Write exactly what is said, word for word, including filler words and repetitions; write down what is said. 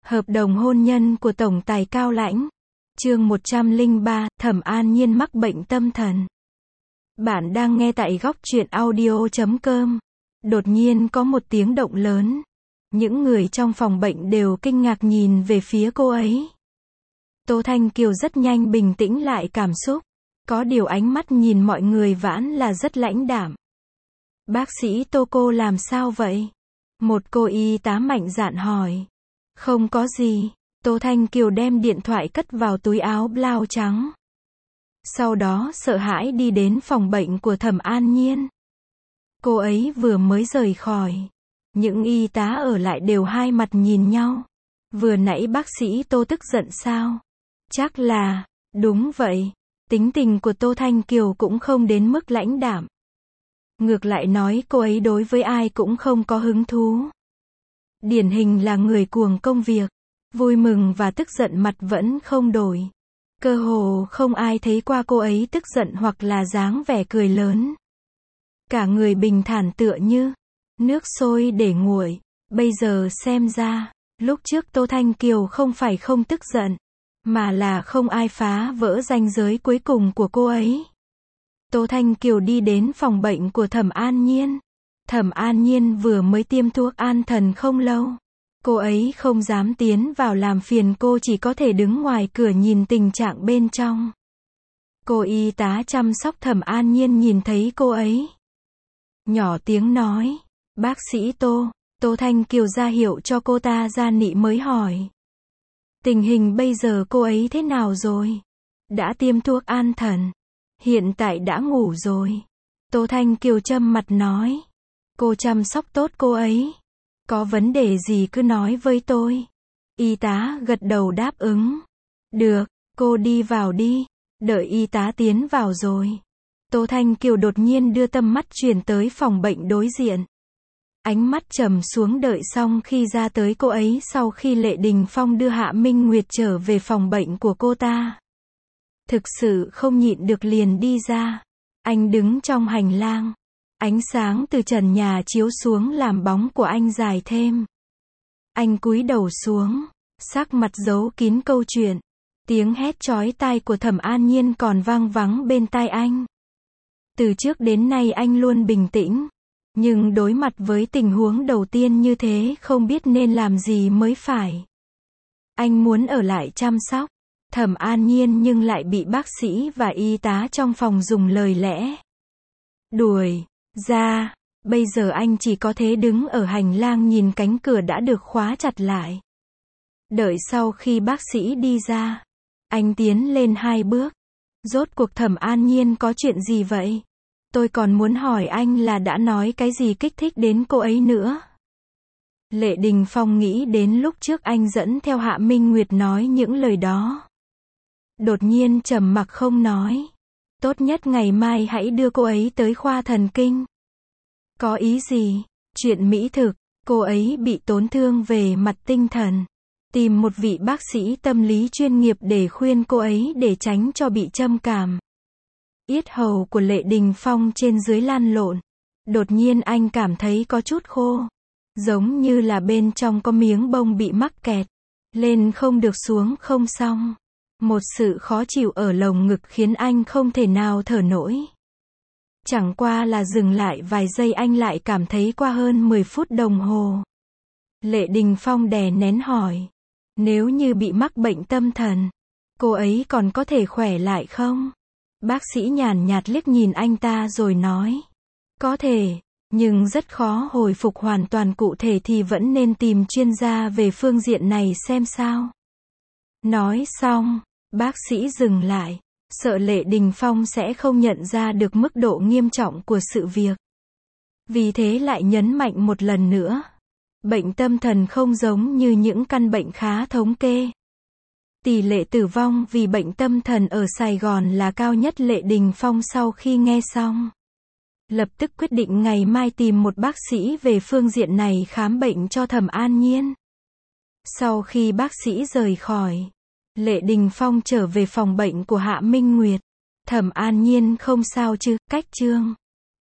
Hợp đồng hôn nhân của tổng tài Cao Lãnh. Chương một trăm lẻ ba, Thẩm An Nhiên mắc bệnh tâm thần. Bạn đang nghe tại góc truyện audio chấm com. Đột nhiên có một tiếng động lớn. Những người trong phòng bệnh đều kinh ngạc nhìn về phía cô ấy. Tô Thanh Kiều rất nhanh bình tĩnh lại cảm xúc. Có điều ánh mắt nhìn mọi người vẫn là rất lãnh đạm. Bác sĩ Tô, cô làm sao vậy? Một cô y tá mạnh dạn hỏi. Không có gì. Tô Thanh Kiều đem điện thoại cất vào túi áo blau trắng. Sau đó sợ hãi đi đến phòng bệnh của Thẩm An Nhiên. Cô ấy vừa mới rời khỏi. Những y tá ở lại đều hai mặt nhìn nhau. Vừa nãy bác sĩ Tô tức giận sao? Chắc là, đúng vậy. Tính tình của Tô Thanh Kiều cũng không đến mức lãnh đạm. Ngược lại nói cô ấy đối với ai cũng không có hứng thú. Điển hình là người cuồng công việc. Vui mừng và tức giận mặt vẫn không đổi. Cơ hồ không ai thấy qua cô ấy tức giận hoặc là dáng vẻ cười lớn. Cả người bình thản tựa như nước sôi để nguội. Bây giờ xem ra, lúc trước Tô Thanh Kiều không phải không tức giận, mà là không ai phá vỡ ranh giới cuối cùng của cô ấy. Tô Thanh Kiều đi đến phòng bệnh của Thẩm An Nhiên. Thẩm An Nhiên vừa mới tiêm thuốc an thần không lâu. Cô ấy không dám tiến vào làm phiền, cô chỉ có thể đứng ngoài cửa nhìn tình trạng bên trong. Cô y tá chăm sóc Thẩm An Nhiên nhìn thấy cô ấy. Nhỏ tiếng nói, bác sĩ Tô. Tô Thanh Kiều ra hiệu cho cô ta ra nị mới hỏi. Tình hình bây giờ cô ấy thế nào rồi? Đã tiêm thuốc an thần. Hiện tại đã ngủ rồi. Tô Thanh Kiều châm mặt nói. Cô chăm sóc tốt cô ấy. Có vấn đề gì cứ nói với tôi. Y tá gật đầu đáp ứng. Được, cô đi vào đi. Đợi y tá tiến vào rồi. Tô Thanh Kiều đột nhiên đưa tầm mắt chuyển tới phòng bệnh đối diện. Ánh mắt trầm xuống đợi xong khi ra tới cô ấy sau khi Lệ Đình Phong đưa Hạ Minh Nguyệt trở về phòng bệnh của cô ta. Thực sự không nhịn được liền đi ra. Anh đứng trong hành lang. Ánh sáng từ trần nhà chiếu xuống làm bóng của anh dài thêm. Anh cúi đầu xuống, sắc mặt giấu kín câu chuyện. Tiếng hét chói tai của Thẩm An Nhiên còn vang vắng bên tai anh. Từ trước đến nay anh luôn bình tĩnh. Nhưng đối mặt với tình huống đầu tiên như thế không biết nên làm gì mới phải. Anh muốn ở lại chăm sóc Thẩm An Nhiên nhưng lại bị bác sĩ và y tá trong phòng dùng lời lẽ đuổi ra. Bây giờ anh chỉ có thể đứng ở hành lang nhìn cánh cửa đã được khóa chặt lại. Đợi sau khi bác sĩ đi ra, anh tiến lên hai bước. Rốt cuộc Thẩm An Nhiên có chuyện gì vậy? Tôi còn muốn hỏi anh là đã nói cái gì kích thích đến cô ấy nữa. Lệ Đình Phong nghĩ đến lúc trước anh dẫn theo Hạ Minh Nguyệt nói những lời đó. Đột nhiên trầm mặc không nói. Tốt nhất ngày mai hãy đưa cô ấy tới khoa thần kinh. Có ý gì? Chuyện mỹ thực, cô ấy bị tổn thương về mặt tinh thần. Tìm một vị bác sĩ tâm lý chuyên nghiệp để khuyên cô ấy để tránh cho bị trầm cảm. Yết hầu của Lệ Đình Phong trên dưới lăn lộn. Đột nhiên anh cảm thấy có chút khô. Giống như là bên trong có miếng bông bị mắc kẹt. Lên không được xuống không xong. Một sự khó chịu ở lồng ngực khiến anh không thể nào thở nổi. Chẳng qua là dừng lại vài giây anh lại cảm thấy qua hơn mười phút đồng hồ. Lệ Đình Phong đè nén hỏi. Nếu như bị mắc bệnh tâm thần, cô ấy còn có thể khỏe lại không? Bác sĩ nhàn nhạt liếc nhìn anh ta rồi nói. Có thể, nhưng rất khó hồi phục hoàn toàn, cụ thể thì vẫn nên tìm chuyên gia về phương diện này xem sao. Nói xong, bác sĩ dừng lại, sợ Lệ Đình Phong sẽ không nhận ra được mức độ nghiêm trọng của sự việc. Vì thế lại nhấn mạnh một lần nữa. Bệnh tâm thần không giống như những căn bệnh khá thống kê. Tỷ lệ tử vong vì bệnh tâm thần ở Sài Gòn là cao nhất. Lệ Đình Phong sau khi nghe xong, lập tức quyết định ngày mai tìm một bác sĩ về phương diện này khám bệnh cho Thẩm An Nhiên. Sau khi bác sĩ rời khỏi, Lệ Đình Phong trở về phòng bệnh của Hạ Minh Nguyệt. Thẩm An Nhiên không sao chứ? Cách chương